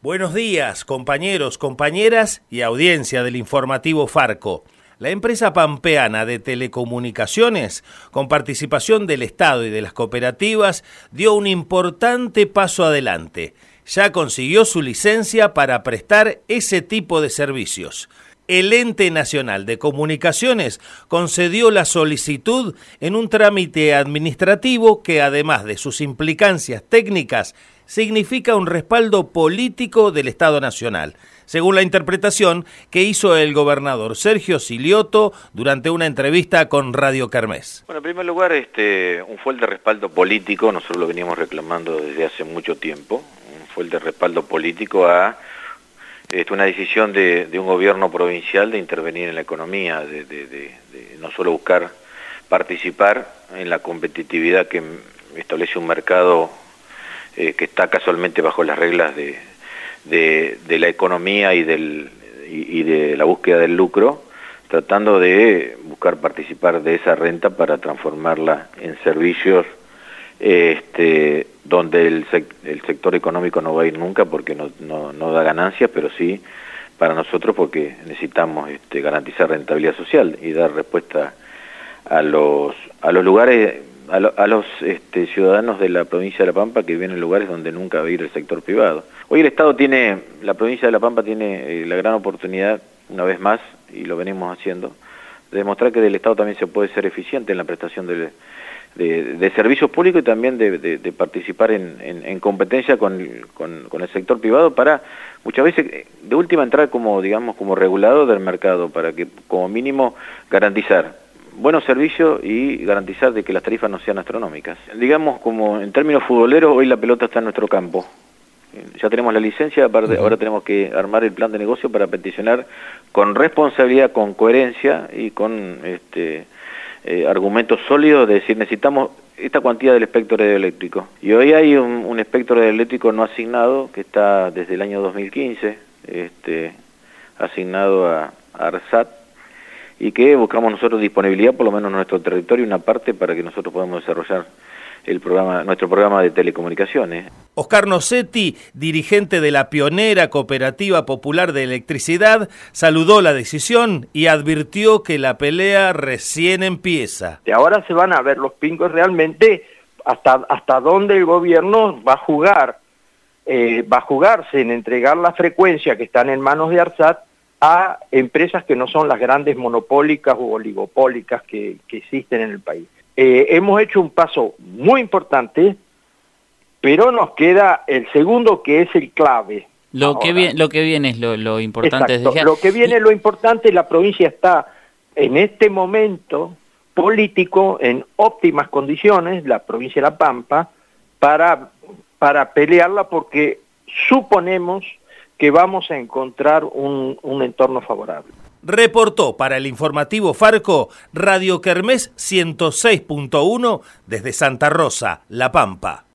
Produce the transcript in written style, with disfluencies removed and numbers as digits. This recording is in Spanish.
Buenos días, compañeros, compañeras y audiencia del informativo Farco. La empresa pampeana de telecomunicaciones, con participación del Estado y de las cooperativas, dio un importante paso adelante. Ya consiguió su licencia para prestar ese tipo de servicios. El Ente Nacional de Comunicaciones concedió la solicitud en un trámite administrativo que, además de sus implicancias técnicas, significa un respaldo político del Estado Nacional, según la interpretación que hizo el gobernador Sergio Silioto durante una entrevista con Radio Kermés. Bueno, en primer lugar, un fuerte respaldo político, nosotros lo veníamos reclamando desde hace mucho tiempo, un fuerte respaldo político a una decisión de un gobierno provincial de intervenir en la economía, de no solo buscar participar en la competitividad que establece un mercado que está casualmente bajo las reglas de la economía y de la búsqueda del lucro, tratando de buscar participar de esa renta para transformarla en servicios donde el sector económico no va a ir nunca porque no da ganancias, pero sí para nosotros porque necesitamos garantizar rentabilidad social y dar respuesta a los lugares, a los ciudadanos de la provincia de La Pampa que viven en lugares donde nunca va a ir el sector privado. Hoy la provincia de La Pampa tiene la gran oportunidad, una vez más, y lo venimos haciendo, de demostrar que del Estado también se puede ser eficiente en la prestación de servicios públicos y también de participar en competencia con el sector privado para muchas veces de última entrar como regulador del mercado para que como mínimo garantizar buenos servicios y garantizar de que las tarifas no sean astronómicas. Digamos como en términos futboleros, hoy la pelota está en nuestro campo. Ya tenemos la licencia, aparte, ahora tenemos que armar el plan de negocio para peticionar con responsabilidad, con coherencia y con argumentos sólidos de decir necesitamos esta cuantía del espectro radioeléctrico. Y hoy hay un espectro radioeléctrico no asignado que está desde el año 2015 asignado a ARSAT y que buscamos nosotros disponibilidad por lo menos en nuestro territorio, una parte para que nosotros podamos desarrollar nuestro programa de telecomunicaciones. Oscar Nocetti, dirigente de la pionera Cooperativa Popular de Electricidad, saludó la decisión y advirtió que la pelea recién empieza. Y ahora se van a ver los pingos realmente hasta dónde el gobierno va a jugarse en entregar la frecuencia que están en manos de ARSAT a empresas que no son las grandes monopólicas o oligopólicas que existen en el país. Hemos hecho un paso muy importante, pero nos queda el segundo, que es el clave. Lo que viene es lo importante. Exacto. Lo que viene es lo importante. La provincia está en este momento político en óptimas condiciones, la provincia de La Pampa, para pelearla porque suponemos que vamos a encontrar un entorno favorable. Reportó para el informativo Farco Radio Kermés 106.1 desde Santa Rosa, La Pampa.